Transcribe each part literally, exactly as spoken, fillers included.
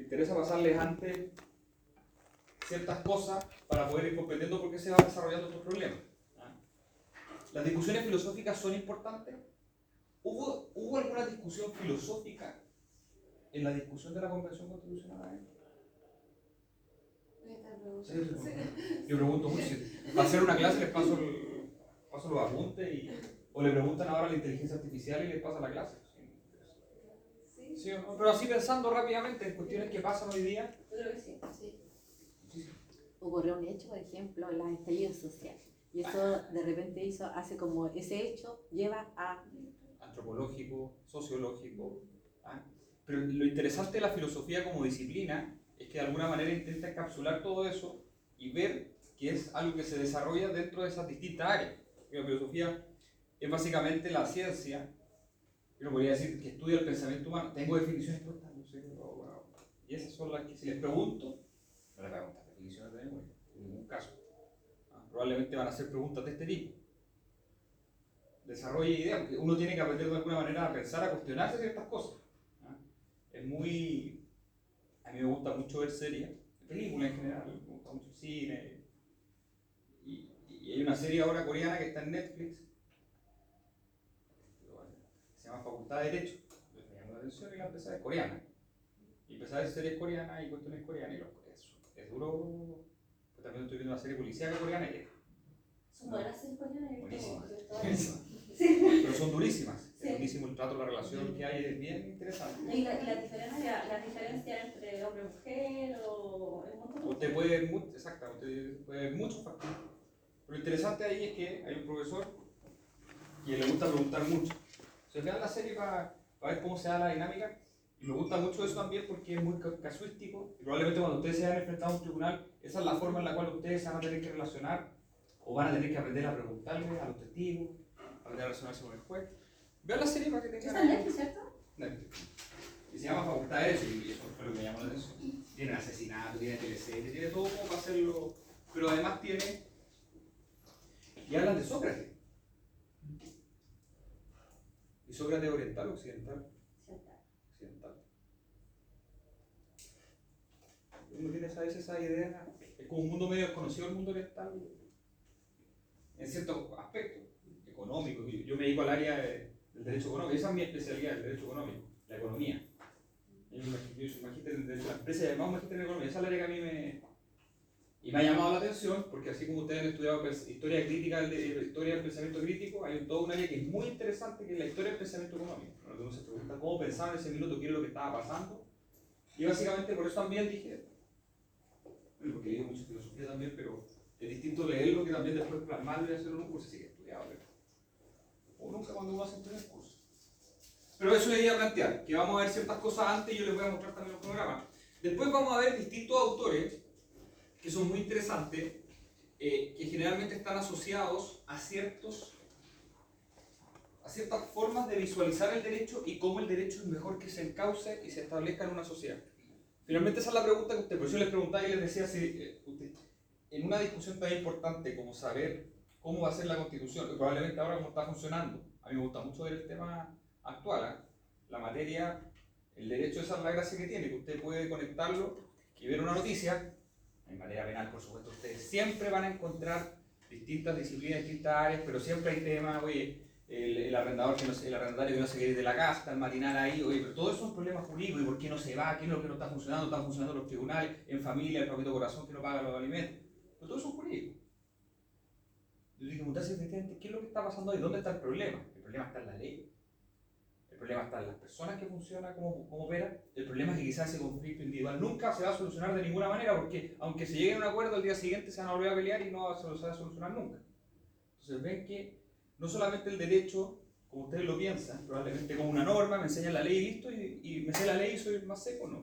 interesa pasarles antes ciertas cosas para poder ir comprendiendo por qué se van desarrollando estos problemas. ¿Ah? ¿Las discusiones filosóficas son importantes? ¿Hubo, ¿Hubo alguna discusión filosófica en la discusión de la Convención Constitucional? Sí, sí. Yo pregunto mucho. Para hacer una clase les paso, el, paso los apuntes y, o le preguntan ahora a la inteligencia artificial y les pasa la clase. Sí. ¿Sí o no? Pero así pensando rápidamente en cuestiones que pasan hoy día. Creo que sí. Sí. Sí, sí. Ocurrió un hecho, por ejemplo, en las estallidos sociales. Y eso de repente hizo, hace como ese hecho lleva a... Antropológico, sociológico. ¿Ah? Pero lo interesante de la filosofía como disciplina es que de alguna manera intenta encapsular todo eso y ver que es algo que se desarrolla dentro de esas distintas áreas. La filosofía es básicamente la ciencia, yo podría decir que estudia el pensamiento humano. Tengo definiciones puestas, no sé, pero bueno, y esas son las que si les pregunto, no les voy a preguntar definiciones de memoria, en ningún caso. ¿Ah? Probablemente van a ser preguntas de este tipo. Desarrolle ideas, porque uno tiene que aprender de alguna manera a pensar, a cuestionarse ciertas cosas. ¿Ah? Es muy... A mí me gusta mucho ver series, películas en general, me gusta mucho el cine. Y, y hay una serie ahora coreana que está en Netflix, se llama Facultad de Derecho. Me llamó la atención y la empecé a ver coreana. Y empecé a ver series coreanas y cuestiones coreanas. Y los, es, es duro. Pues también estoy viendo una serie policíaca coreana y es. Son buenas series coreanas. Buenísimas. Sí. Pero son durísimas. Sí. Es buenísimo el trato, la relación que hay, es bien interesante. ¿Y la, y la, diferencia, la diferencia entre hombre y mujer o el montón? Usted puede ver, mucho, exacto, usted puede ver muchos factores. Pero lo interesante ahí es que hay un profesor que le gusta preguntar mucho. Se vean la serie para, para ver cómo se da la dinámica. Y me gusta mucho eso también porque es muy casuístico. Y probablemente cuando ustedes se hayan enfrentado a un tribunal, esa es la forma en la cual ustedes se van a tener que relacionar o van a tener que aprender a preguntarle a los testigos, aprender a relacionarse con el juez. Vean la serie para que tengan... ¿Está en Netflix, cierto? Netflix. Y se llama Facultad de Derecho y eso fue lo que me llamó la atención. Tiene asesinato, tiene teleseries, tiene todo como para hacerlo. Pero además tiene... Y hablan de Sócrates. ¿Y Sócrates oriental o occidental? Occidental. Occidental. Uno tiene a veces esa idea, es como un mundo medio desconocido el mundo oriental, en ciertos aspectos económicos. Yo me dedico al área de, del derecho económico, esa es mi especialidad, el derecho económico, la economía. Yo soy magíster en derecho de la empresa y además un magíster en economía, esa es el área que a mí me... Y me ha llamado la atención, porque así como ustedes han estudiado historia crítica, historia del pensamiento crítico, hay todo un área que es muy interesante, que es la historia del pensamiento económico. Donde uno se pregunta cómo pensaba en ese minuto, qué era lo que estaba pasando. Y básicamente por eso también dije, bueno, porque he leído mucha filosofía también, pero es distinto leerlo que también después plasmarlo y hacerlo en un curso, así que he estudiado, pero... O nunca cuando uno hace un primer curso. Pero eso le iba a plantear, que vamos a ver ciertas cosas antes y yo les voy a mostrar también los programas. Después vamos a ver distintos autores que son muy interesantes, eh, que generalmente están asociados a, ciertos, a ciertas formas de visualizar el derecho y cómo el derecho es mejor que se encauce y se establezca en una sociedad. Finalmente esa es la pregunta que usted, por eso yo les preguntaba y les decía, si eh, usted, en una discusión tan importante como saber cómo va a ser la Constitución, y probablemente ahora cómo está funcionando, a mí me gusta mucho ver el tema actual, ¿eh? La materia, el derecho, esa es la gracia que tiene, que usted puede conectarlo y ver una noticia. En materia penal, por supuesto, ustedes siempre van a encontrar distintas disciplinas, distintas áreas, pero siempre hay temas, oye, el, el, arrendador que no, el arrendatario que no se quiere ir de la casa, está el matinal ahí, oye, pero todos esos problemas jurídicos, y por qué no se va, qué es lo que no está funcionando, están funcionando los tribunales, en familia, el propio corazón que no paga los alimentos, pero todo eso es jurídico. Yo dije, preguntarse efectivamente, ¿qué es lo que está pasando ahí? ¿Dónde está el problema? El problema está en la ley. El problema está en las personas que funcionan, cómo, cómo operan. El problema es que quizás ese conflicto individual nunca se va a solucionar de ninguna manera, porque aunque se llegue a un acuerdo, al día siguiente se van a volver a pelear y no se va a solucionar nunca. Entonces ven que no solamente el derecho, como ustedes lo piensan, probablemente como una norma, me enseñan la ley y listo, y, y me sé la ley y soy más seco, no.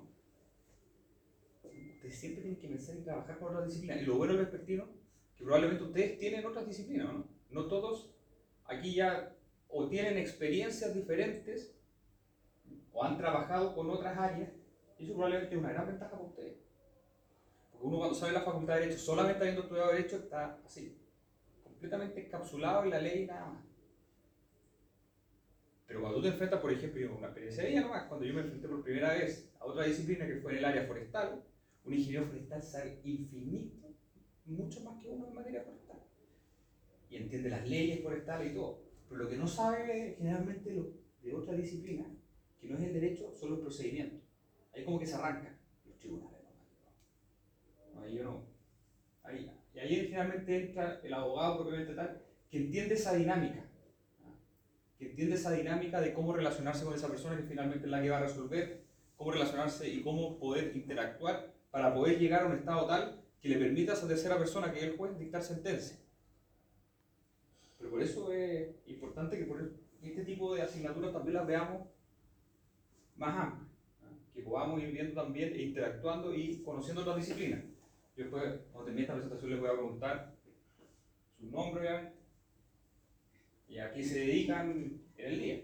Ustedes siempre tienen que pensar y trabajar con otras disciplinas. Y lo bueno del vespertino, que probablemente ustedes tienen otras disciplinas, ¿no? No todos aquí ya o tienen experiencias diferentes o han trabajado con otras áreas, y eso probablemente es una gran ventaja para ustedes. Porque uno cuando sabe la facultad de Derecho, solamente habiendo estudiado Derecho, está así, completamente encapsulado en la ley y nada más. Pero cuando tú te enfrentas, por ejemplo, yo una experiencia de ella nomás, cuando yo me enfrenté por primera vez a otra disciplina que fue en el área forestal. Un ingeniero forestal sabe infinito, mucho más que uno en materia forestal. Y entiende las leyes forestales y todo. Pero lo que no sabe generalmente lo, de otra disciplina, que no es el derecho, son los procedimientos. Ahí como que se arrancan los tribunales. ¿No? Ahí yo no. Ahí, y ahí generalmente entra el abogado propiamente tal, que entiende esa dinámica. Que entiende esa dinámica de cómo relacionarse con esa persona que finalmente es la que va a resolver, cómo relacionarse y cómo poder interactuar para poder llegar a un estado tal que le permita a esa tercera persona, que es el juez, dictar sentencia. Pero por eso es importante que por este tipo de asignaturas también las veamos más amplias, ¿no? Que podamos ir viendo también e interactuando y conociendo otras disciplinas. Yo después, cuando termine esta presentación, les voy a preguntar su nombre, obviamente, y a qué se dedican en el día.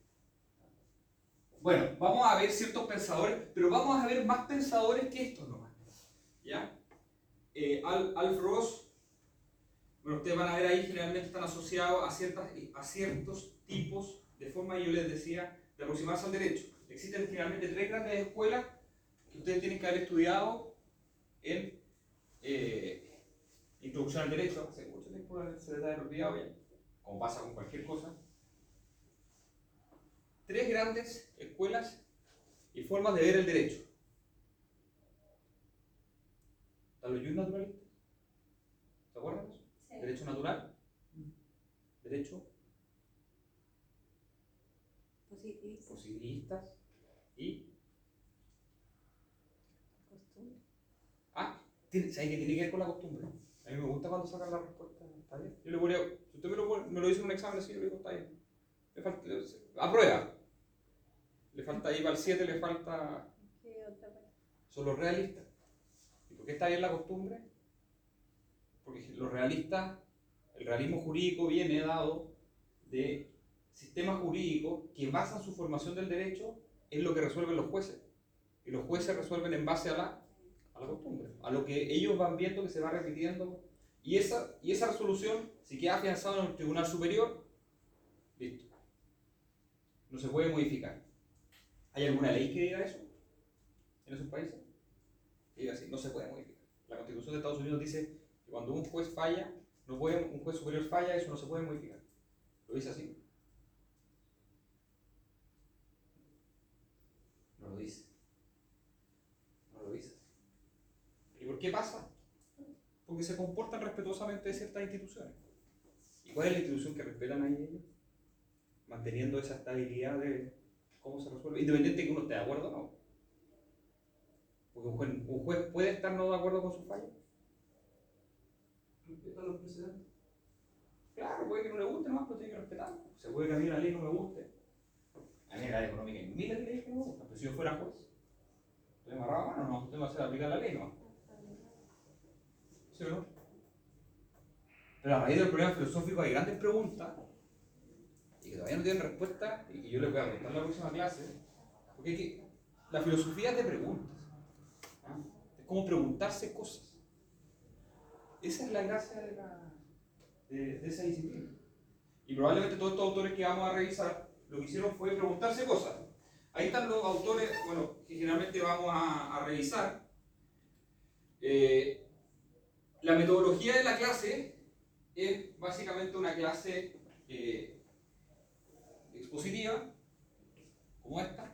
Bueno, vamos a ver ciertos pensadores, pero vamos a ver más pensadores que estos nomás. ¿Ya? Eh, Al, Alf Ross, bueno, ustedes van a ver ahí, generalmente están asociados a, ciertas, a ciertos tipos de forma, yo les decía, de aproximarse al derecho. Existen generalmente tres grandes escuelas que ustedes tienen que haber estudiado en eh, Introducción al Derecho. Hace mucho tiempo se les ha olvidado ya, como pasa con cualquier cosa. Tres grandes escuelas y formas de ver el derecho. ¿Están los naturalistas? ¿Se acuerdan de eso? Sí. Derecho natural, derecho Positivistas. positivistas y... Costumbre. Ah, ¿sabes qué tiene que ver con la costumbre? A mí me gusta cuando sacan la respuesta. ¿Está bien? Yo le ponía, si usted me lo, me lo dice en un examen así, yo le digo, está bien. Le falta, aprueba. Le falta ahí para el siete, le falta... ¿Qué otra parte? Son los realistas. ¿Y por qué está bien la costumbre? Porque los realistas, el realismo jurídico viene dado de sistemas jurídicos que basan su formación del derecho en lo que resuelven los jueces. Y los jueces resuelven en base a la, a la costumbre, a lo que ellos van viendo que se va repitiendo. Y esa, y esa resolución, si queda afianzada en el tribunal superior, listo. No se puede modificar. ¿Hay alguna ley que diga eso en esos países? Que diga así, no se puede modificar. La Constitución de Estados Unidos dice que cuando un juez falla, no puede, un juez superior falla, eso no se puede modificar. ¿Lo dice así? No lo dice. No lo dice. ¿Y por qué pasa? Porque se comportan respetuosamente de ciertas instituciones. ¿Y cuál es la institución que respetan ahí ellos? Manteniendo esa estabilidad de cómo se resuelve, independiente de que uno esté de acuerdo o no. Porque un juez, un juez puede estar no de acuerdo con su fallo. ¿Respetan los precedentes? Claro, puede que no le guste nomás, pero tiene que respetar. Se puede que a mí la ley no me guste. A mí la ley económica hay miles de leyes que no me gustan, pero si yo fuera juez, ¿estoy amarrado a mano? No, tengo que hacer aplicar la ley nomás. ¿Sí o no? Pero a raíz del problema filosófico hay grandes preguntas y que todavía no tienen respuesta y que yo les voy a preguntar en la próxima clase, porque que la filosofía es de preguntas, ¿ah? Es como preguntarse cosas. Esa es la gracia de, la, de, de esa disciplina. Y probablemente todos estos autores que vamos a revisar lo que hicieron fue preguntarse cosas. Ahí están los autores, bueno, que generalmente vamos a, a revisar. Eh, la metodología de la clase es básicamente una clase eh, expositiva, como esta.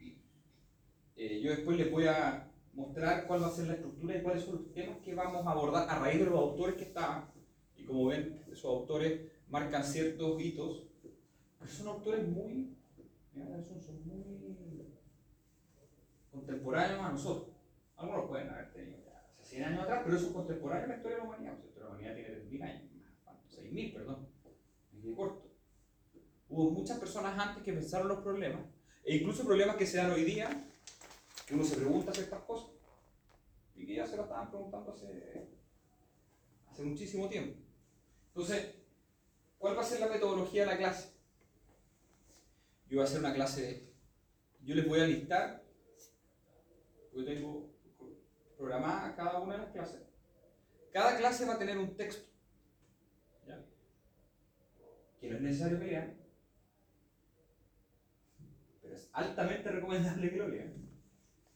Eh, yo después les voy a mostrar cuál va a ser la estructura y cuáles son los temas que vamos a abordar a raíz de los autores que estaban. Y como ven, esos autores marcan ciertos hitos, pero son autores muy, mira, son, son muy contemporáneos a nosotros. Algunos pueden haber tenido ya hace cien años atrás, pero eso es contemporáneo a la historia de la humanidad. O sea, la historia de la humanidad tiene tres mil años, seis mil, perdón, me quedé corto. Hubo muchas personas antes que pensaron los problemas, e incluso problemas que se dan hoy día, que uno se pregunta ciertas cosas, y que ya se lo estaban preguntando hace, hace muchísimo tiempo. Entonces, ¿cuál va a ser la metodología de la clase? Yo voy a hacer una clase, yo les voy a listar, yo tengo programada cada una de las clases. Cada clase va a tener un texto, ¿ya? Que no es necesario que lean, pero es altamente recomendable que lo lean.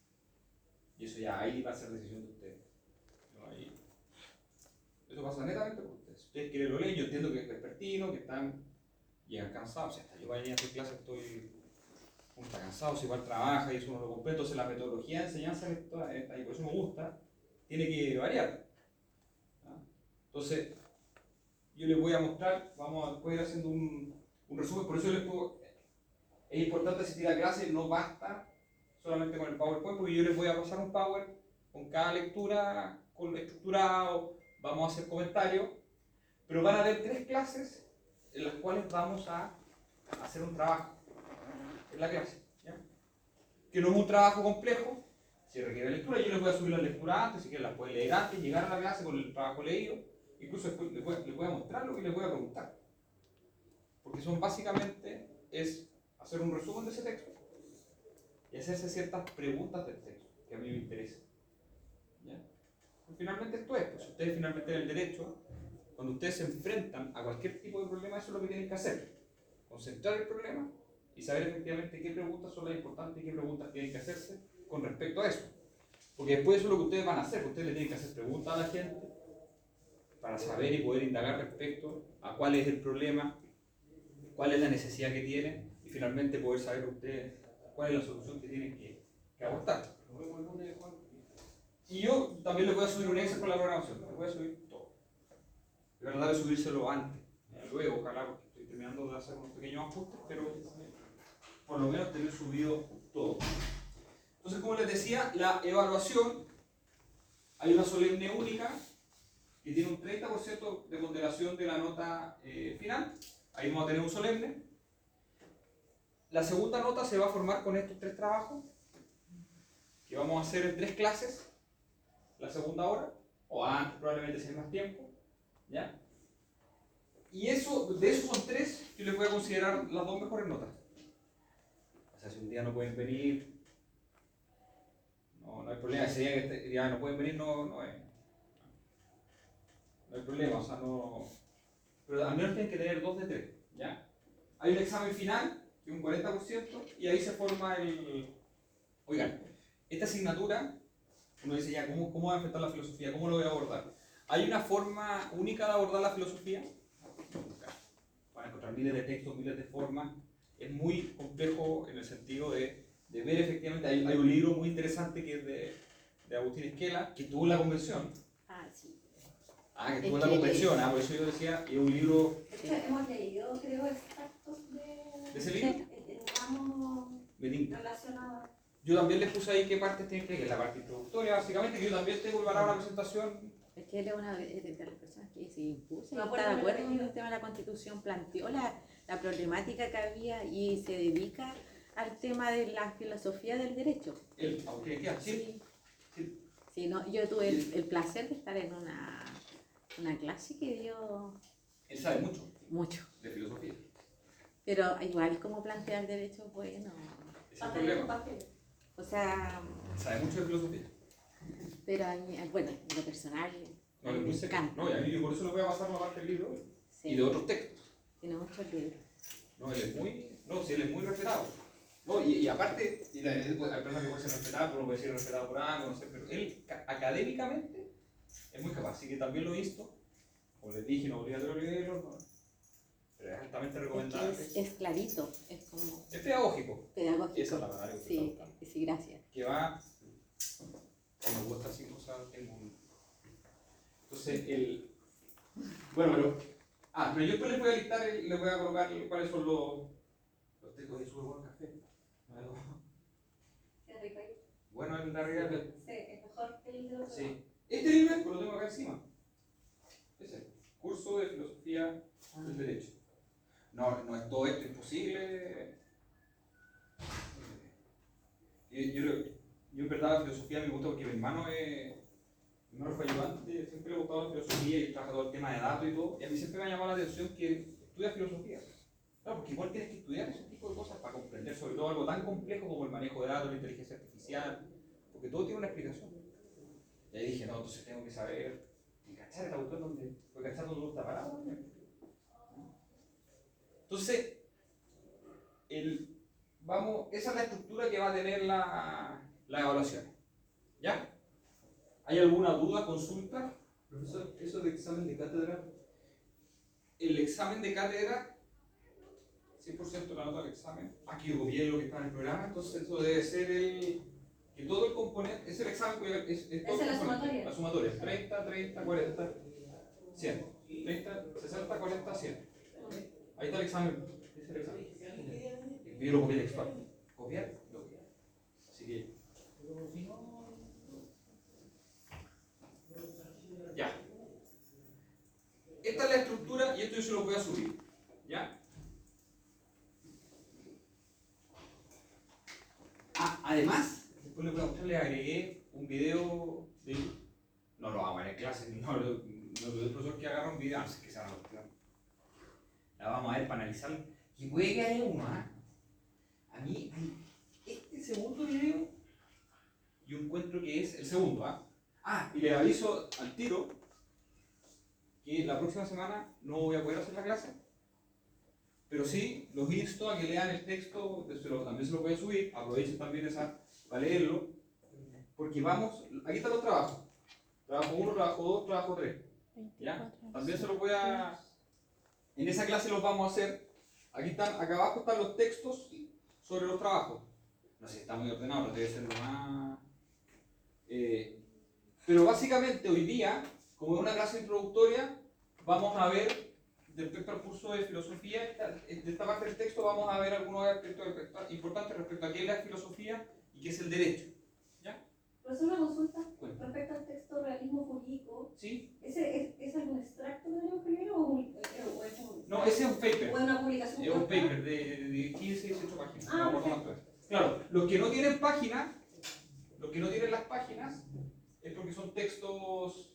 Y eso ya ahí va a ser decisión de ustedes. ¿No? Ahí, eso pasa netamente por ustedes. Si ustedes quieren lo leen, yo entiendo que es vespertino, que están, llegan cansados. O sea, hasta yo vaya a hacer clases estoy uno está cansado, si igual trabaja y eso uno lo completa, entonces la metodología de enseñanza, y por eso me gusta, tiene que variar. ¿Ah? Entonces, yo les voy a mostrar, vamos a poder ir haciendo un, un resumen, por eso les puedo, es importante asistir a clase, no basta solamente con el PowerPoint, porque yo les voy a pasar un Power con cada lectura, con estructurado, vamos a hacer comentarios, pero van a haber tres clases en las cuales vamos a hacer un trabajo en la clase, ¿ya? Que no es un trabajo complejo, si requiere lectura, yo les voy a subir las lecturas antes, si quieren las pueden leer antes, llegar a la clase con el trabajo leído, incluso después les voy, les voy a mostrar lo que les voy a preguntar, porque son básicamente, es hacer un resumen de ese texto y hacerse ciertas preguntas del texto que a mí me interesan, ¿ya? Pues finalmente esto es, pues ustedes finalmente en el derecho, cuando ustedes se enfrentan a cualquier tipo de problema, eso es lo que tienen que hacer, concentrar el problema y saber efectivamente qué preguntas son las importantes y qué preguntas tienen que hacerse con respecto a eso. Porque después eso es lo que ustedes van a hacer, ustedes le tienen que hacer preguntas a la gente para saber y poder indagar respecto a cuál es el problema, cuál es la necesidad que tienen y finalmente poder saber ustedes cuál es la solución que tienen que, que abordar. Y yo también les voy a subir un Excel con la programación, les voy a subir todo. De verdad de subírselo antes, luego, ojalá, porque estoy terminando de hacer unos pequeños ajustes, pero por lo menos tener subido todo. Entonces, como les decía, la evaluación, hay una solemne única que tiene un treinta por ciento de ponderación de la nota eh, final. Ahí vamos a tener un solemne. La segunda nota se va a formar con estos tres trabajos, que vamos a hacer en tres clases, la segunda hora, o antes probablemente si hay más tiempo, ¿ya? Y eso, de esos son tres, yo les voy a considerar las dos mejores notas. O sea, si un día no pueden venir, no, no hay problema. Ese día que este, día no pueden venir, no, no, hay, no hay problema. O sea, no. Pero al menos tienen que tener dos de tres, ¿ya? Hay un examen final, que es un cuarenta por ciento, y ahí se forma el. Oigan, esta asignatura, uno dice ya, ¿cómo, cómo voy a enfrentar la filosofía? ¿Cómo lo voy a abordar? Hay una forma única de abordar la filosofía. Van a encontrar miles de textos, miles de formas. Es muy complejo en el sentido de, de ver efectivamente. Hay, hay un libro muy interesante que es de, de Agustín Esquela, que estuvo en la convención. Ah, sí. Ah, que estuvo en la convención, ah, por eso yo decía, es un libro. De hecho, hemos leído, creo, extractos de, ¿De ese libro? de, ramos relacionados. Yo también les puse ahí qué partes tienen que leer, la parte introductoria, básicamente, que yo también tengo preparada una presentación. Es que él es una de de las personas que se impuso y Me está acuerdo de que acuerdo lo con leí. el tema de la Constitución, planteó la, la problemática que había y se dedica al tema de la filosofía del derecho. El, aunque queda, sí. Sí. Sí, no, yo tuve el, el placer de estar en una, una clase que dio Él sabe mucho mucho, de filosofía. pero igual como plantea el derecho, bueno, Ese es el Papel, problema. papel. o sea, Sabe mucho de filosofía. pero a mí, bueno, en lo personal, No, a mí le me puse. encanta. No, y a mí por eso le voy a pasar una parte del libro Sí, y de otros textos. tiene muchos libros. No, él es muy. No, sí, él es muy respetado. No, y, y aparte, y la, hay personas que pueden ser respetadas, pero no puede ser respetado por algo, no sé, pero él ca- académicamente es muy capaz, así que también lo he visto. Como les dije, no es obligatorio leerlo, no, pero es altamente Es, que recomendable. es, es clarito, es como Es pedagógico. pedagógico. Esa es la palabra que se está Sí, buscando. sí, gracias. Que va. Me gusta así cosas, tengo un. Entonces, el. Bueno, pero. Ah, pero yo después les voy a listar, el- les voy a colocar cuáles son los. Los textos de su buen café. Algo. Es rico ahí. Bueno, el de arriba. el- Sí, es mejor que el de los Sí. Este libro lo tengo acá encima. Ese. Curso de Filosofía del Derecho. No, no es todo esto imposible. Eh, Yo, yo, yo en verdad la filosofía me gusta porque mi hermano es. Mi hermano fue ayudante, siempre le ha gustado la filosofía y trabaja todo el tema de datos y todo. Y a mí siempre me ha llamado la atención que estudia filosofía. Claro, porque igual tienes que estudiar ese tipo de cosas para comprender sobre todo algo tan complejo como el manejo de datos, la inteligencia artificial, porque todo tiene una explicación. Y ahí dije, no, entonces tengo que saber y cachar el autor donde, porque cachar dónde está parado también. Entonces, el, vamos, esa es la estructura que va a tener la, la evaluación. ¿Ya? ¿Hay alguna duda, consulta? Profesor, eso de examen de cátedra. El examen de cátedra, cien por ciento la nota del examen. Aquí yo copié lo que está en el programa, entonces eso debe ser el. Que todo el componente. Es el examen, es, es todo Esa es la el componente. sumatoria. La sumatoria. treinta, treinta, cuarenta, cien. treinta, sesenta, cuarenta, cien. Ahí está el examen. Ese es el examen. Yo lo copié textual. Copiar, lo copié. Así que. Ya. Esta es la estructura y esto yo se lo voy a subir. ¿Ya? Ah, además, después le voy a mostrar, le agregué un video de. No lo vamos a ver en clase, no lo no, el profesor que agarra un video, no sé qué se llama. La vamos a ver para analizarlo. Y puede que haya uno, ¿ah? A mí, este segundo video, yo encuentro que es el segundo, ¿ah? Ah, y le aviso al tiro que la próxima semana no voy a poder hacer la clase, pero sí los insto a que lean el texto, también se lo voy a subir, aprovechen también esa para leerlo, porque vamos, aquí están los trabajos, trabajo uno, trabajo dos, trabajo tres, ¿ya? También se los voy a, en esa clase los vamos a hacer, aquí están, acá abajo están los textos sobre los trabajos, no sé si está muy ordenado, pero debe ser lo más... Eh, pero básicamente hoy día, como es una clase introductoria, vamos a ver, respecto al curso de filosofía, de esta parte del texto vamos a ver algunos aspectos importantes respecto a qué es la filosofía y qué es el derecho. ¿Ya? Profesor, una consulta Cuenta. respecto al texto realismo jurídico. ¿Sí? ¿Ese es, es algún extracto de un primero o, un, o es un, No, ese es un paper. o es una publicación? Es un corta? paper de, de quince, dieciocho páginas. Ah, no, no, no, claro, los que no tienen páginas, los que no tienen las páginas, es porque son textos...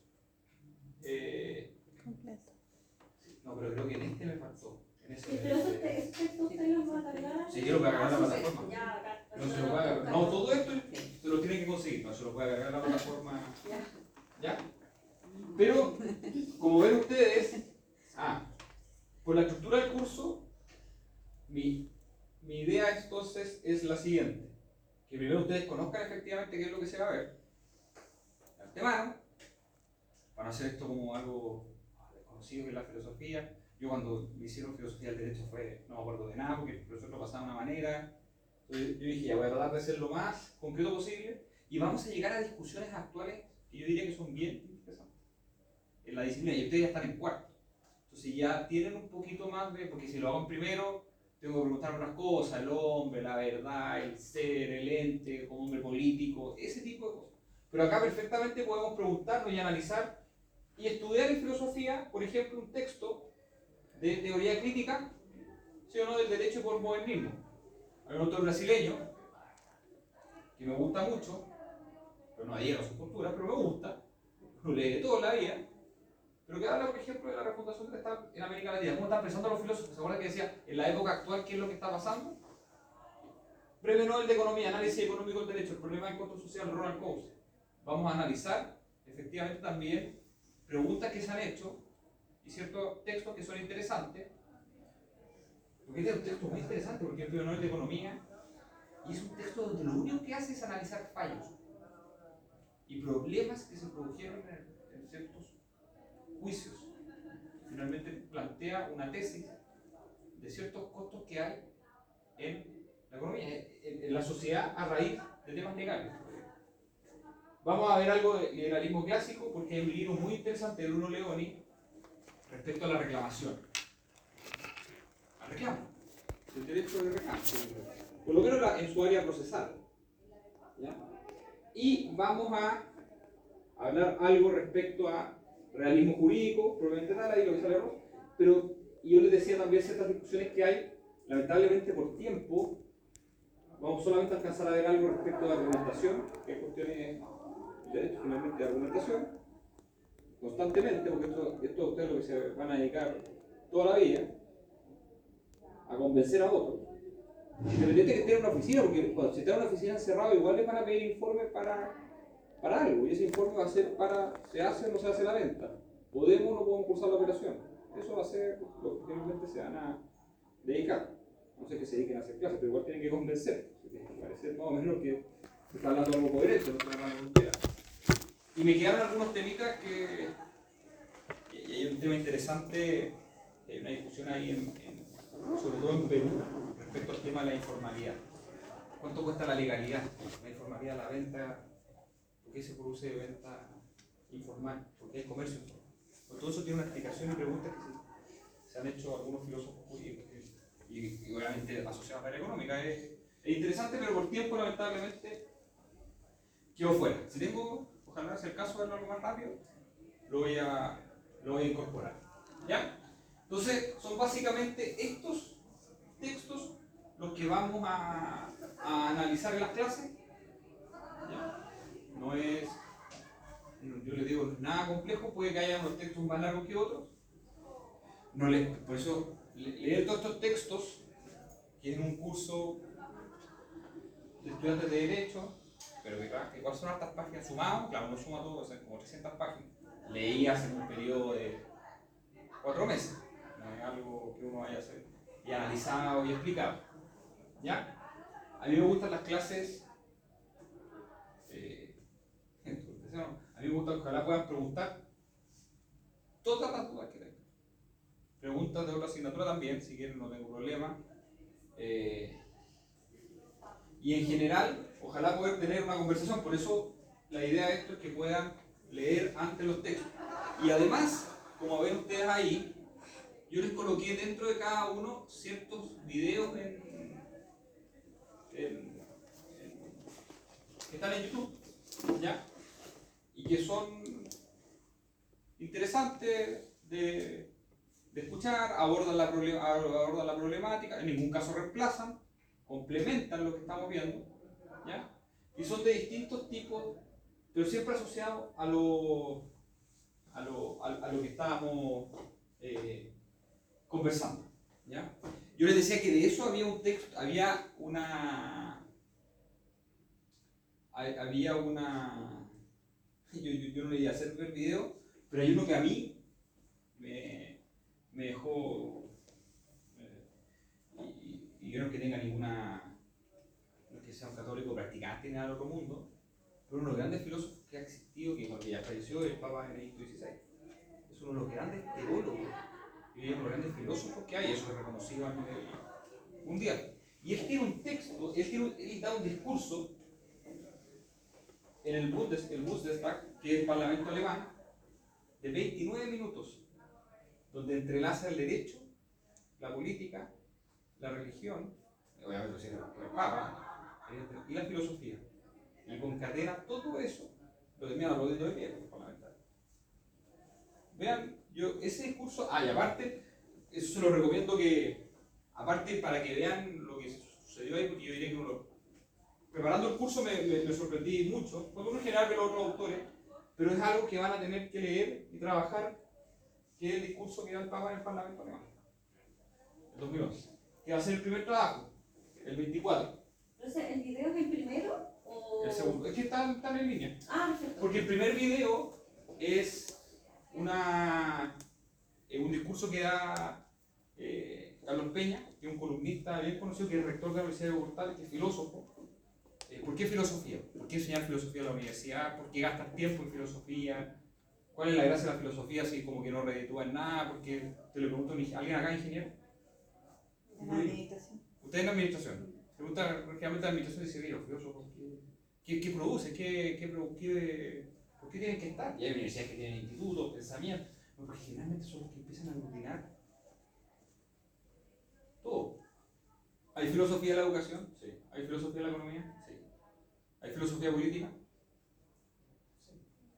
Eh, Completo. no, pero creo que en este me faltó. En ese, Sí, pero esos, te, esos textos usted los va a cargar. Sí, yo lo voy a cargar en la Ah, sí, plataforma. ya, acá. No se lo voy a cargar. No, todo esto se lo tienen que conseguir, no se lo voy a cargar en la plataforma. ¿Ya? Pero, como ven ustedes, ah, por la estructura del curso, mi, mi idea entonces es la siguiente. Que primero ustedes conozcan efectivamente qué es lo que se va a ver. De antemano, van a hacer esto como algo desconocido que es la filosofía. Yo cuando me hicieron filosofía del derecho fue, no me acuerdo de nada porque el profesor lo pasaba de una manera. Entonces yo dije, ya voy a tratar de ser lo más concreto posible y vamos a llegar a discusiones actuales que yo diría que son bien interesantes en la disciplina y ustedes ya están en cuarto. Entonces ya tienen un poquito más de, porque si lo hago en primero, tengo que preguntar otras cosas, el hombre, la verdad, el ser, el ente, como hombre político, ese tipo de cosas. Pero acá perfectamente podemos preguntarnos y analizar y estudiar en filosofía, por ejemplo, un texto de teoría crítica, ¿sí o no?, del derecho por modernismo. Hay un autor brasileño que me gusta mucho, pero no adhiero a su cultura, pero me gusta, lo leí toda la vida, pero que habla, por ejemplo, de la refundación del Estado en América Latina. ¿Cómo están pensando los filósofos? ¿Se acuerdan que decía, en la época actual, qué es lo que está pasando? Premio Nobel de Economía, Análisis Económico del Derecho, el problema del costo social, Ronald Coase. Vamos a analizar, efectivamente, también preguntas que se han hecho y ciertos textos que son interesantes. Porque este es un texto muy interesante, porque es el Premio Nobel de Economía y es un texto donde lo único que hace es analizar fallos y problemas que se produjeron en, en ciertos juicios. Finalmente plantea una tesis de ciertos costos que hay en la economía, en, en la sociedad a raíz de temas legales. Vamos a ver algo de liberalismo clásico porque hay un libro muy interesante de Bruno Leoni respecto a la reclamación. Al reclamo, el derecho de reclamo, por lo menos en su área procesal. ¿Ya? Y vamos a hablar algo respecto a realismo jurídico, probablemente tal, ahí lo que sale arroz, pero yo les decía también ciertas discusiones que hay, lamentablemente por tiempo, vamos solamente a alcanzar a ver algo respecto a la argumentación, que es cuestiones de derecho finalmente de argumentación, constantemente, porque esto, esto ustedes lo que se van a dedicar toda la vida, a convencer a otros. Independiente que estén en una oficina, porque cuando si están en una oficina encerrado, igual les van a pedir informes para, para algo, y ese informe va a ser para, se hace o no se hace la venta, podemos o no podemos cursar la operación, eso va a ser lo que finalmente se van a dedicar, no sé que se dediquen a hacer clases, pero igual tienen que convencer, tienen que parecer más o menos que se está hablando algo coherente, no estoy hablando de tonteras. Y me quedaron algunos temitas que, y hay un tema interesante, hay una discusión ahí, en, en, sobre todo en Perú, respecto al tema de la informalidad. ¿Cuánto cuesta la legalidad? La informalidad, la venta, ¿por qué se produce venta informal? ¿Por qué hay comercio informal? Pues todo eso tiene una explicación y preguntas que se, se han hecho algunos filósofos jurídicos y, y, y obviamente asociadas a la económica. Es, es interesante, pero por tiempo lamentablemente quedo fuera. Si tengo, ojalá sea el caso de verlo algo más rápido, lo voy a, lo voy a incorporar. ¿Ya? Entonces, son básicamente estos textos los que vamos a, a analizar en las clases. ¿Ya? No es, yo les digo, no es nada complejo, puede que haya unos textos más largos que otros. No les, por eso, leer todos estos textos, que es un curso de estudiantes de Derecho, pero que, que igual son hartas páginas sumadas, claro, no suma todo, son como trescientas páginas. Leí hace un periodo de cuatro meses, no es algo que uno vaya a hacer y analizado y explicado. ¿Ya? A mí me gustan las clases, eh, a mí me gusta que ojalá puedan preguntar todas las dudas que tengan. Preguntas de otra asignatura también, si quieren, no tengo problema. Eh, y en general, ojalá poder tener una conversación, por eso la idea de esto es que puedan leer antes los textos. Y además, como ven ustedes ahí, yo les coloqué dentro de cada uno ciertos videos en, en, en, que están en YouTube, ¿ya? Y que son interesantes de, de escuchar, abordan la, problem, abordan la problemática, en ningún caso reemplazan, complementan lo que estamos viendo, ¿ya? Y son de distintos tipos, pero siempre asociados a lo, a lo, a, a lo que estábamos eh, conversando, ¿ya? Yo les decía que de eso había un texto, había una, había una, yo, yo, yo no le iba a hacer ver video, pero hay uno que a mí me, me dejó, eh, y, y yo no es que tenga ninguna, no es que sea un católico practicante ni nada del otro mundo, pero uno de los grandes filósofos que ha existido, que porque ya falleció, el Papa Benedicto dieciséis, es uno de los grandes teólogos y uno de los grandes filósofos que hay, eso es reconocido a nivel mundial. Y él tiene un texto, él, tiene, él da un discurso en el, Bundes, el Bundestag, que es el Parlamento alemán, de veintinueve minutos, donde entrelaza el derecho, la política, la religión, obviamente el Papa, y la filosofía. Y concatena todo eso, lo termina aplaudiendo de pie, los parlamentarios. Vean, yo ese discurso, ah, y aparte, eso se lo recomiendo que, aparte para que vean lo que sucedió ahí, porque yo diría que uno lo, preparando el curso me, me, me sorprendí mucho, porque uno en general ve los otros autores, pero es algo que van a tener que leer y trabajar, que es el discurso que da el Papa en el Parlamento alemán, el dos mil once, que va a ser el primer trabajo, el veinticuatro. Entonces, ¿el video es el primero o...? El segundo, es que están, están en línea. Ah, perfecto. Porque el primer video es una, eh, un discurso que da eh, Carlos Peña, que es un columnista bien conocido, que es rector de la Universidad de Bogotá, que es filósofo. Eh, ¿Por qué filosofía? ¿Por qué enseñar filosofía en la universidad? ¿Por qué gastas tiempo en filosofía? ¿Cuál es la gracia de la filosofía si como que no reditúa en nada? Porque te lo pregunto, ¿alguien acá es ingeniero? En la administración. ¿Usted en la administración? Pregunta, realmente la administración dice, mira, los filósofos, ¿qué, qué, qué producen? ¿Qué, qué, qué, ¿Por qué tienen que estar? Y hay universidades que tienen institutos, pensamientos, porque generalmente son los que empiezan a aglutinar todo. ¿Hay filosofía de la educación? Sí. ¿Hay filosofía de la economía? Sí. ¿Hay filosofía política? Sí.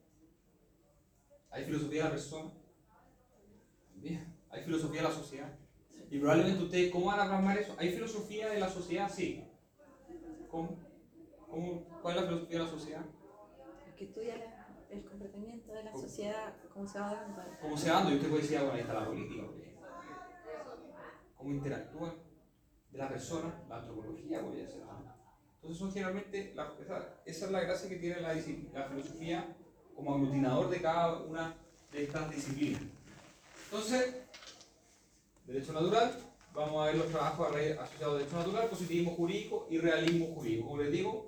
¿Hay filosofía de la persona? Bien. ¿Hay filosofía de la sociedad? Y probablemente ustedes, ¿cómo van a plasmar eso? ¿Hay filosofía de la sociedad? Sí. ¿Cómo? ¿Cómo? ¿Cuál es la filosofía de la sociedad? El que estudia la, el comportamiento de la sociedad, cómo se va dando. ¿Cómo se va dando? Y usted puede decir, ah, bueno, ahí está la política, por ejemplo. ¿Cómo interactúa de la persona? La antropología podría ser. Entonces son generalmente, la, esa, esa es la gracia que tiene la, la filosofía como aglutinador de cada una de estas disciplinas. Entonces, derecho natural, vamos a ver los trabajos asociados a derecho natural, positivismo jurídico y realismo jurídico. Como les digo,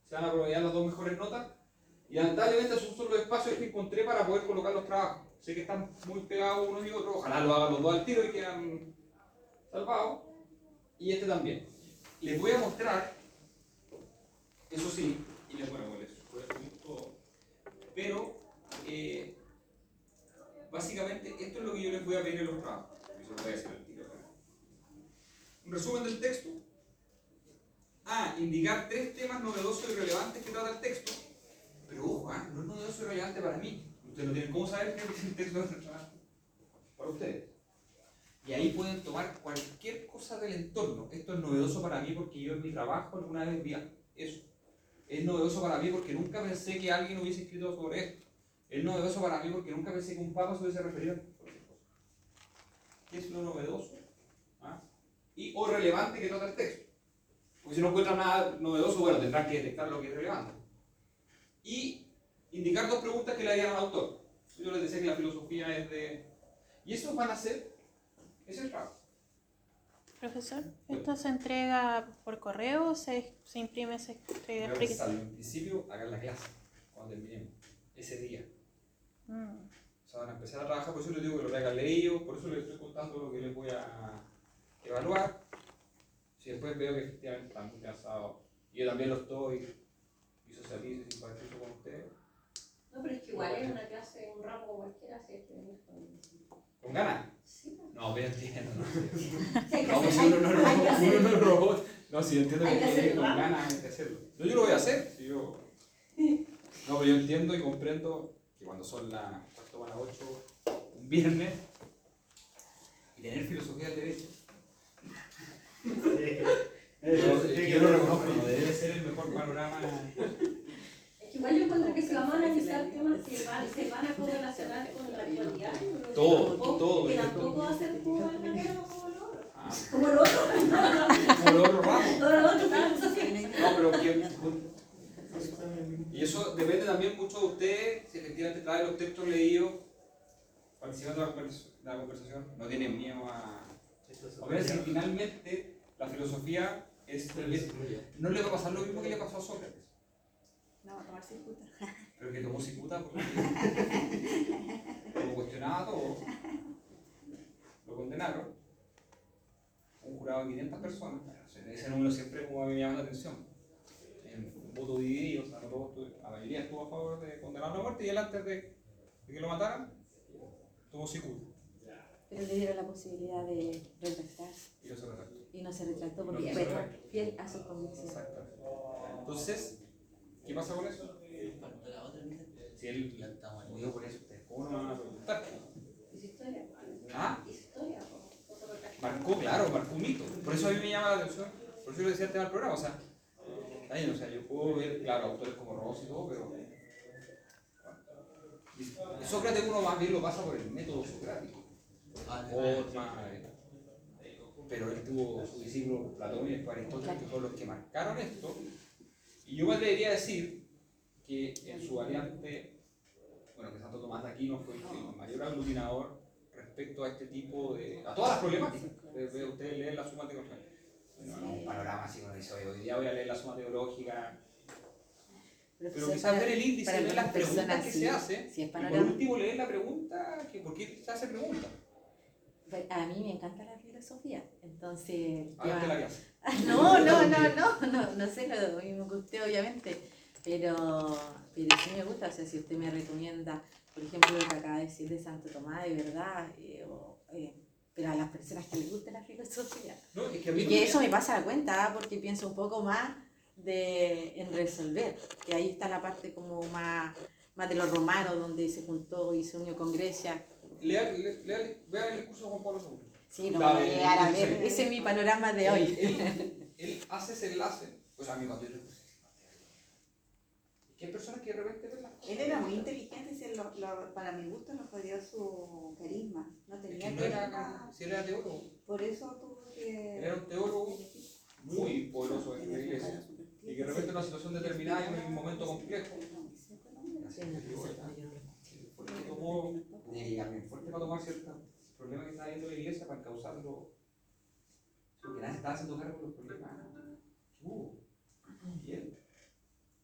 se van a promediar las dos mejores notas. Y lamentablemente esos son los espacios que encontré para poder colocar los trabajos. Sé que están muy pegados unos y otros, ojalá lo hagan los dos al tiro y quedan salvados. Y este también. Les voy a mostrar, eso sí, y les, bueno, les voy a subir todo, pero eh, básicamente esto es lo que yo les voy a pedir en los trabajos. Eso lo voy a hacer al tiro. Un resumen del texto. A. Indicar tres temas novedosos y relevantes que trata el texto. Pero ojo, ¿eh? No es novedoso y relevante para mí. Ustedes no tienen cómo saber qué es el texto para ustedes. Y ahí pueden tomar cualquier cosa del entorno. Esto es novedoso para mí porque yo en mi trabajo alguna vez vi eso. Es novedoso para mí porque nunca pensé que alguien hubiese escrito sobre esto. Es novedoso para mí porque nunca pensé que un papa se hubiese referido a cualquier cosa. ¿Qué es lo novedoso? ¿Ah? Y o relevante que trata el texto. Porque si no encuentran nada novedoso, bueno, tendrán que detectar lo que es relevante. Y indicar dos preguntas que le harían al autor. Yo les decía que la filosofía es de... Y eso van a ser... Es el trabajo. Profesor, ¿esto se entrega por correo o se, se imprime, se entrega? Voy a pensar, en principio, hagan la clase, cuando terminemos, ese día. Mm. O sea, van a empezar a trabajar, por eso les digo que lo traigan leído, por eso les estoy contando lo que les voy a evaluar. Si después veo que efectivamente están muy cansados, y yo también lo estoy, y socializo y simpatizo con ustedes. No, pero es que igual es una clase, un ramo cualquiera, si hay que venir con... ¿Con ganas? Sí. No, pero entiendo, ¿no? Sí, hay que No, hacer- si uno no es hay que robot, hacer- uno no es robot. No, si yo entiendo que hay que tiene que hacerlo. con ganas hay que hacerlo. No, yo lo voy a hacer. Si yo... No, pero yo entiendo y comprendo que cuando son las cuatro para las ocho, un viernes, y tener filosofía del derecho, yo, yo lo reconozco, no debe ser el mejor panorama. Es que igual yo encuentro que si vamos a analizar temas que van, se van a correlacionar con la actualidad, yo creo que Todo, tampoco- todo, que es que tampoco va a ser como el canero como el otro. Ah, Como el otro. como el otro ramo. Todo el otro, claro, eso sí. No, pero que... Y eso depende también mucho de ustedes, si efectivamente traen los textos leídos, participando de la convers- de la conversación, no tienen miedo a... A ver si finalmente la filosofía es, es- no le va a pasar lo mismo que le pasó a Sócrates, No, tomar cicuta. pero que tomó cicuta porque lo cuestionaba todo, lo condenaron, un jurado de quinientas personas, ese número siempre como a mí me llama la atención, en voto dividido, o sea, no todos estu- la mayoría estuvo a favor de condenarlo a muerte y él antes de, de que lo mataran, tomó cicuta Pero le dieron la posibilidad de retractarse y lo se retractó. y no se retractó No porque se fue retractó. fiel a sus convicciones. Exactamente. Entonces, ¿qué pasa con eso? Si él murió por eso, ¿ustedes cómo no van a preguntar? ¿Y su historia? ¿Ah? ¿Y su historia? Otro retrato. Marcó, claro, marcó un hito. Por eso a mí me llama la atención, por eso yo le decía al tema del programa, o sea, está bien, o sea, yo puedo ver, claro, autores como Ross y todo, pero... Y Sócrates uno más bien lo pasa por el método socrático. Forma, eh, pero él tuvo su discípulo Platón y después Aristóteles, que fueron los que marcaron esto. Y yo me atrevería a decir que en su variante, bueno, que Santo Tomás de Aquino fue el mayor aglutinador respecto a este tipo de... a todas las problemáticas. Ustedes, ustedes leen la suma teológica. Bueno, un panorama así uno dice, hoy día voy a leer la suma teológica. Pero Profesor, quizás para- ver el índice, para ver las algunas preguntas personas que sí, se hacen, sí es y por panorama. último leer la pregunta, que ¿por qué se hace pregunta? Pues, a mí me encanta la filosofía, entonces... Hágate yo- la clase. No, no, no, no, no, no sé, lo, a mí me guste obviamente, pero, pero sí me gusta, o sea, si usted me recomienda, por ejemplo, lo que acaba de decir de Santo Tomás, de verdad, eh, o, eh, pero a las personas que les gusta la filosofía, No, es que a mí y no que me- eso me pasa la cuenta, ¿ah? Porque pienso un poco más de, en resolver, que ahí está la parte como más, más de los romanos, donde se juntó y se unió con Grecia. Lea, lea, lea, vea el discurso de Juan Pablo segundo. Sí, lo La voy a de- llegar a sí. ver, ese es mi panorama de Él, hoy. él, él hace ese enlace. Pues a mí cuando yo le puse, es que hay personas que de repente ven las cosas. Él era muy inteligente, sí, lo- lo- para mi gusto nos dio su carisma. No Es tenía que no era, carisma, si él era teólogo. por eso tuvo que... Él era un teólogo muy poderoso en la iglesia. Y que de repente en una situación determinada y en un momento complejo. Fue el que tomó, tenía que llegar bien fuerte para tomar ciertos problemas que estaba viendo la iglesia para causarlo. Porque nadie estaba haciendo cargo de los problemas que hubo. Y él.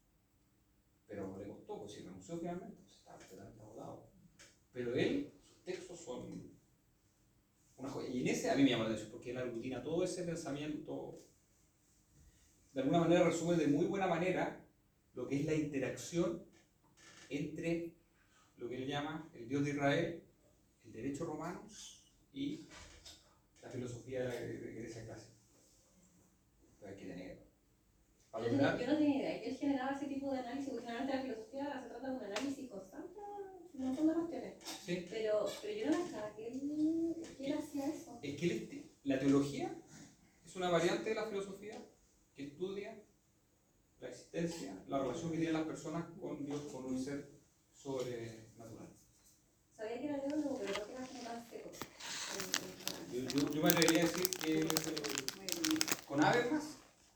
renunció finalmente, pues estaba completamente agotado. Pero él, sus textos son una joya. Y en ese a mí me llama la atención, porque él aglutina todo ese pensamiento, de alguna manera resume de muy buena manera lo que es la interacción entre lo que él llama el Dios de Israel, el derecho romano y la filosofía de la Grecia clásica. Pero hay que tener. Para Yo, lograr- yo no tenía idea que él generaba ese tipo de análisis, porque generalmente la filosofía se trata de un análisis constante de un montón de cuestiones. Sí. Pero, pero yo no pensaba que él, que él hacía eso. Es que el- la teología es una variante de la filosofía que estudia la existencia, la relación que tienen las personas con Dios, con un ser sobrenatural. Sabía que era teólogo, pero no que era como tan seco. Yo, yo, yo me atrevería a decir que él es el- con Habermas,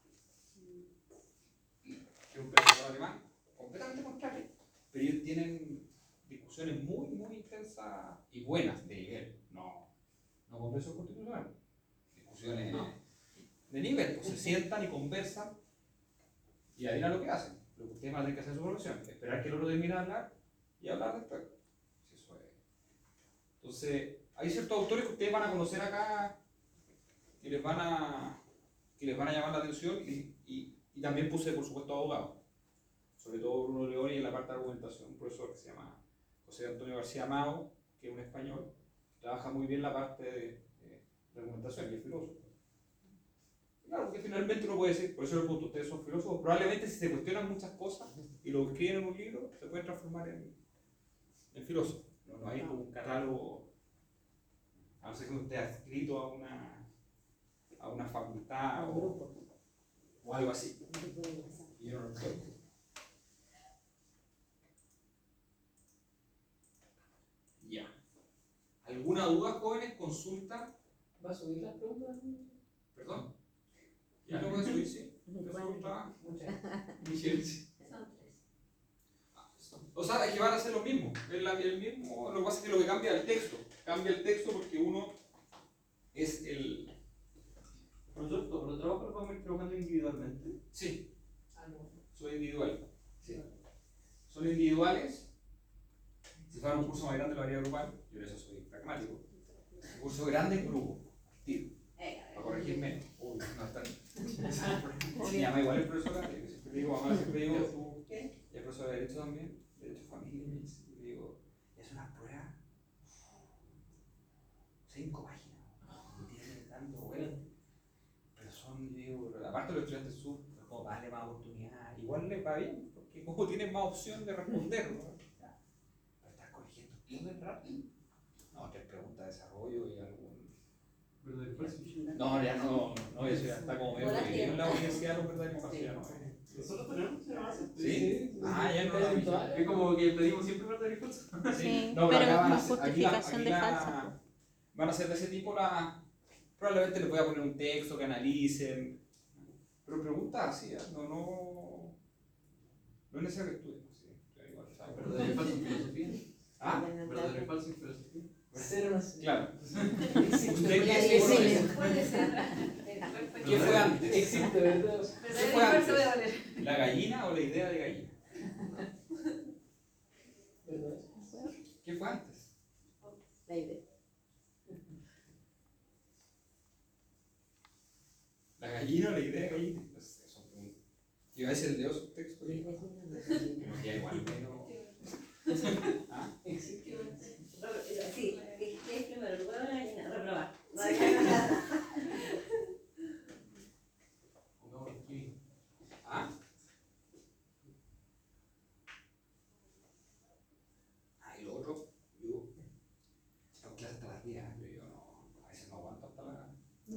que es un pensador alemán, completamente contrario, pero ellos tienen discusiones muy, muy intensas y buenas de nivel, no, no congresos constitucionales, discusiones de nivel, pues se sientan y conversan y adivina lo que hacen. Lo que ustedes van a tener que hacer en su profesión, esperar que el otro termine de hablar y hablar después. Si eso es. Entonces, hay ciertos autores que ustedes van a conocer acá que les van a, que les van a llamar la atención y, y, y también puse, por supuesto, abogados. Sobre todo Bruno León y en la parte de argumentación, un profesor que se llama José Antonio García Mao, que es un español, trabaja muy bien la parte de, de, de argumentación y es filósofo. Claro, porque finalmente uno puede decir, por eso le pregunto, ustedes son filósofos, probablemente si se cuestionan muchas cosas y lo escriben en un libro, se pueden transformar en, en filósofos. No, no hay como un catálogo, a no ser que usted ha escrito a una, a una facultad o, o algo así. Y yo no lo creo. Ya. ¿Alguna duda, jóvenes? ¿Consulta? ¿Va a subir las preguntas? ¿Perdón? ¿Ya lo voy a subir? Sí. Eso está. Michelle, sí. Son tres. O sea, es que van a ser lo mismo. Es la- el mismo. Lo que pasa es que lo que cambia es el texto. Cambia el texto porque uno es el. ¿Nosotros los trabajos los vamos a ir trabajando individualmente? Sí, Ah, no. soy individual. Sí. Son individuales. Si fuera un curso más grande lo haría grupal. Yo en eso soy pragmático. Un curso grande en grupo. Tiro. Para corregir menos. Uy, no están. Se llama igual el profesor. Yo siempre digo, mamá, siempre digo, tú. ¿Qué? Y el profesor de Derecho también. Derecho Familia. Y digo, es una prueba. Cinco páginas. Y tienen dando vueltas. Pero son, digo, aparte de los estudiantes sur, como darle más oportunidad. Igual les va bien, porque como tienen más opción de responder, ¿no? Pero estás corrigiendo todo el rato. No, que pregunta de desarrollo y algún. ¿Verdadero falso? No, ya no, no, eso ya está como medio prohibido en la universidad los verdaderos falsos, ya no. ¿Nosotros tenemos esa base? ¿Sí? Ah, ya no la vi. Es como que pedimos siempre verdadero y falso. Sí, No, pero acá van a con ser- aquí la- justificación aquí de la- falsa. Van a ser de ese tipo, la, probablemente les voy a poner un texto que analicen, pero preguntas así, ¿eh? no, no, no es necesario que estudien. Sí, da igual, ¿sabes? ¿Verdadero y falso en filosofía? Ah, ¿Verdadero y falso en filosofía? Cero no sé. claro. Existe. ¿Usted qué es seguro de eso? Puede ser. ¿Qué fue antes? Existe, ¿verdad? ¿Qué fue antes? ¿La gallina o la idea de gallina? ¿Verdad? ¿Qué fue antes? La idea. ¿La gallina o la idea de gallina? Pues, son preguntas. Yo a veces leo sus textos y no queda igual, pero... ¿Ah? Existe. Sí, ¿qué qué es primero? ¿El huevo o la gallina? Reprobar. Pongamos aquí. ¿Ah? Ah, y lo otro, yo hago clases hasta las diez, pero yo no, a veces no aguanto hasta las...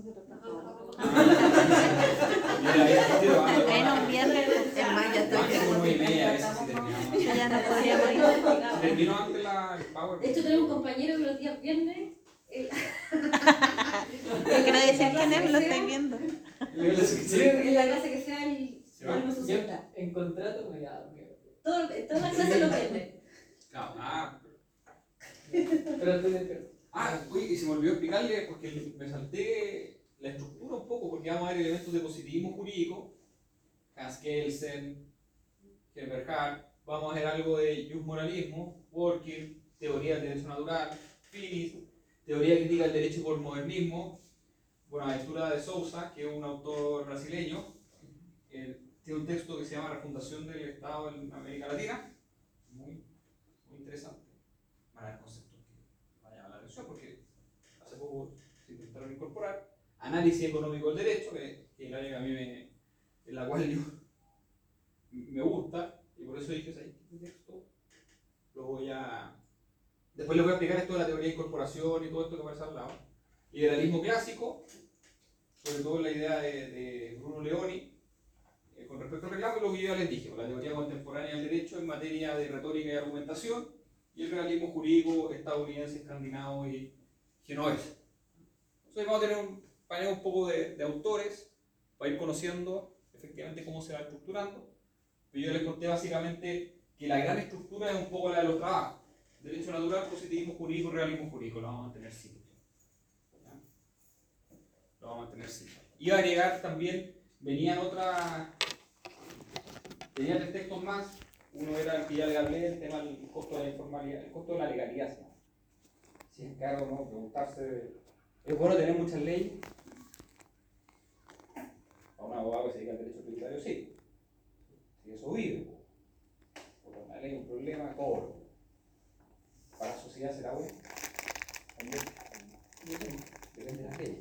Yo le había sentido, ah, Bueno, un viernes Es más, ya estoy máximo nueve y media, a veces si terminamos. ya no podríamos ir. Si terminó antes la, el power. De hecho, tenemos un compañero que los días viernes. eh, No quiero decir quién es, lo estoy viendo. En la clase que sea, el Se va. vuelve su Yo cita. en contrato me da, ok. Todo- Todas las clases los viernes. Claro, ah, Pero estoy despierto. ah, uy, y se me olvidó explicarle, porque me salté la estructura un poco, porque vamos a ver elementos de positivismo jurídico, Hans Kelsen, Helberg Hart, vamos a ver algo de moralismo, Working, teoría del derecho natural, Finis, teoría crítica del derecho por modernismo, Buenaventura de Souza, que es un autor brasileño, eh, tiene un texto que se llama Refundación del Estado en América Latina, muy, muy interesante. Van a haber conceptos que van a llamar la atención porque hace poco se intentaron incorporar. Análisis económico del derecho, que, que es el área que a mí me, en la cual yo me gusta, y por eso dije, ¿sabes qué texto? Lo voy a... Después les voy a explicar esto de la teoría de incorporación y todo esto que aparece al lado. Liberalismo clásico, sobre todo la idea de, de Bruno Leoni, eh, con respecto al reclamo, y lo que yo ya les dije, la teoría contemporánea del derecho en materia de retórica y argumentación, y el realismo jurídico estadounidense, escandinavo y genovés. Entonces vamos a tener un panel un poco de, de autores para ir conociendo efectivamente cómo se va estructurando. Pero yo les conté básicamente que la gran estructura es un poco la de los trabajos. Derecho natural, positivismo jurídico, realismo jurídico. Lo vamos a mantener simple. ¿Ya? Lo vamos a mantener simple. Iba a agregar también, venían otras, venían tres textos más. Uno era el que ya le hablé, el tema del costo de la informalidad, el costo de la legalidad. ¿Sí? Si es caro o no, preguntarse. ¿Es bueno tener muchas leyes? A un abogado que se dedica al derecho tributario, sí. Si eso vive, porque la ley es un problema, cobro. Para la sociedad será bueno. Depende de las leyes.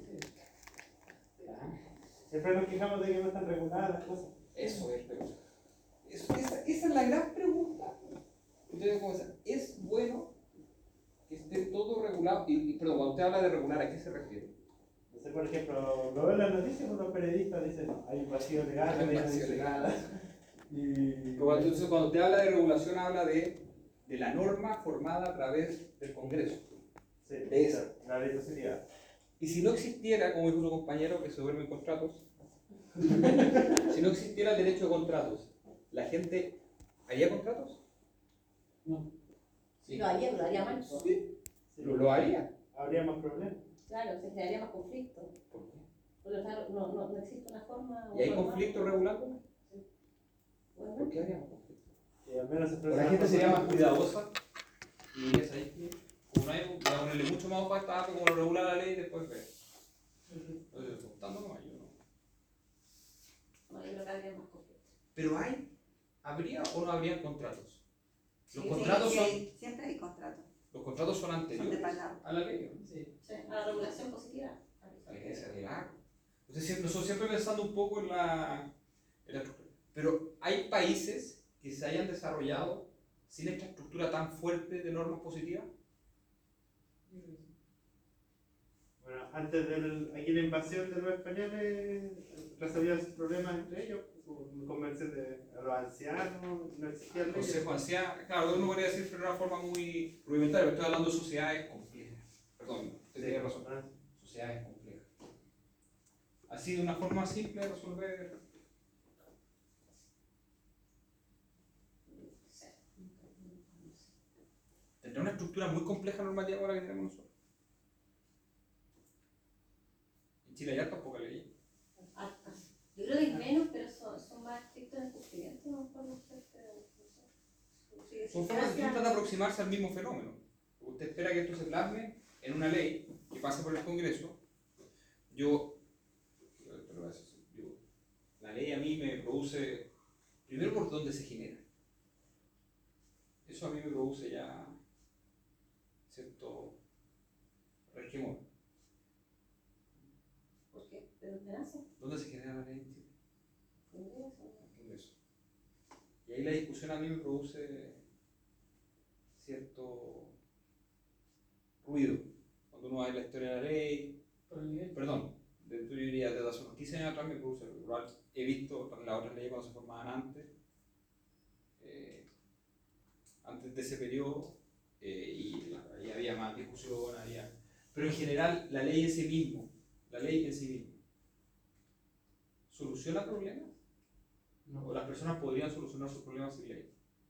Siempre nos quejamos de que no están reguladas las cosas. Eso es, pero eso, esa, esa es la gran pregunta. Ustedes cómo dicen, ¿es bueno que esté todo regulado? Y, y, perdón, cuando usted habla de regular, ¿a qué se refiere? No sé, por ejemplo, lo ven las noticias, unos periodistas dicen, no, hay un vacío legal, Hay un no vacío dice legal. nada. Y... Pero cuando, entonces, cuando usted habla de regulación, habla de, de la norma formada a través del Congreso. Sí, de esa. la ley de sociedad. Y si no existiera, como dijo su compañero, que se duermen contratos, si no existiera el derecho de contratos, ¿la gente haría contratos? No. Si lo haría, lo haría mal. Sí, Sí. lo, lo haría. Habría más problemas. Claro, se crearía más conflicto. ¿Por qué? Porque claro, no, no, no existe una forma. ¿Y hay normal. conflicto regulando? Bueno, ¿Por qué habríamos conflicto? Y al menos se O expresa la más gente sería más por- cuidadosa y diría, ¿sabes qué? Como no hay, voy a ponerle mucho más ojo a esta dato como lo regula la ley y después ve. Entonces, contando no hay, yo no. no, yo creo que habría más conflicto. Pero hay, ¿habría o no habría contratos? Los Sí, contratos sí, son, sí, siempre hay contratos. los contratos son Son de anteriores palabra. a la ley, ¿no? Sí. Sí, a la regulación positiva. Hay que desarreglar. Entonces siempre, nosotros siempre pensando un poco en la, en la estructura. Pero hay países que se hayan desarrollado sin esta estructura tan fuerte de normas positivas. Bueno, antes de aquí la invasión de los españoles, resolvían sus problemas entre ellos, con convención de a los ancianos, no existían El leyes. Consejo Anciano, claro, uno podría decir, pero de una forma muy rudimentaria, pero estoy hablando de sociedades complejas. Perdón, usted tiene razón. Ah, Sociedades complejas. Así, de una forma simple de resolver. Tendrá una estructura muy compleja normativa como la que tenemos nosotros. En Chile hay hartas pocas leyes. Ah, ah. Yo creo que es menos, pero son, son más estrictos en el cumplimiento, no por usted, pero no sé. Sí, Son sí, formas distintas de gracias. aproximarse al mismo fenómeno. Usted espera que esto se plasme en una ley que pase por el Congreso. Yo, yo, yo la ley a mí me produce, primero por dónde se genera. Eso a mí me produce ya cierto resquemor. ¿Por qué? ¿De dónde nace? ¿Dónde se genera la ley en Chile? Congreso. En el Congreso. Y ahí la discusión a mí me produce cierto ruido. Cuando uno va a ver la historia de la ley, Por el nivel. perdón, de, yo diría desde hace unos quince años atrás me produce ruido. He visto las otras leyes cuando se formaban antes, eh, antes de ese periodo, eh, y ahí había más discusión, había... pero en general la ley en sí mismo, la ley en sí misma, ¿soluciona problemas? ¿O las personas podrían solucionar sus problemas sin ley?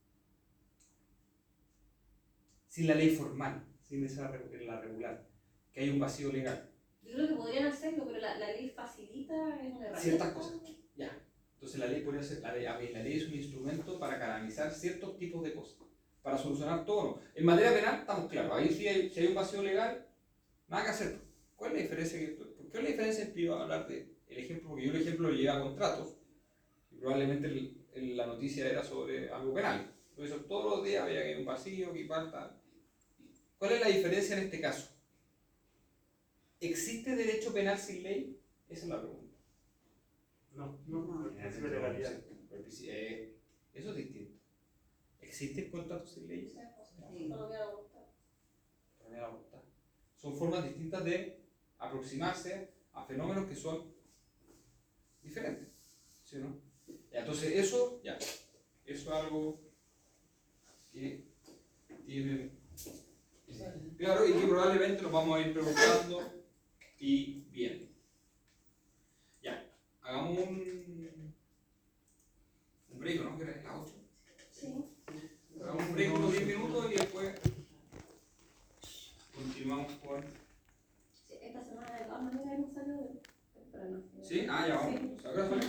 Sin la ley formal, sin esa la regular, que hay un vacío legal. Yo creo que podrían hacerlo, pero la, la ley facilita, es una herramienta. Ciertas cosas. Ya. Entonces Entonces la ley podría ser, la ley, a ver, la ley es un instrumento para canalizar ciertos tipos de cosas, para solucionar todo. ¿No? En materia penal estamos claros, ahí sí hay, si hay un vacío legal, nada que hacer. ¿Cuál es la diferencia? Que, ¿Por qué es la diferencia entre yo hablar de el ejemplo? Porque yo el ejemplo lo llevé a contratos, y probablemente el, el, la noticia era sobre algo penal. Por eso todos los días había que hay un vacío, que falta. ¿Cuál es la diferencia en este caso? ¿Existe derecho penal sin ley? Esa es la pregunta. No, no, No. el principio de legalidad. Eh, eso es distinto. ¿Existe el contrato sin ley? Sí. No me va a gustar. También la voluntad. Son formas distintas de aproximarse a fenómenos que son diferentes. ¿Sí o no? Ya, entonces eso, ya, eso es algo que tiene claro y que probablemente nos vamos a ir preguntando y viendo. Ya, hagamos un, un break, ¿no? Que era las ocho. Sí. Hagamos un break unos diez minutos y después continuamos con... Sí, esta semana de todas maneras hemos salido de temprano. ¿Sí? Ah, ya vamos. Sí. ¿Se acuerdan?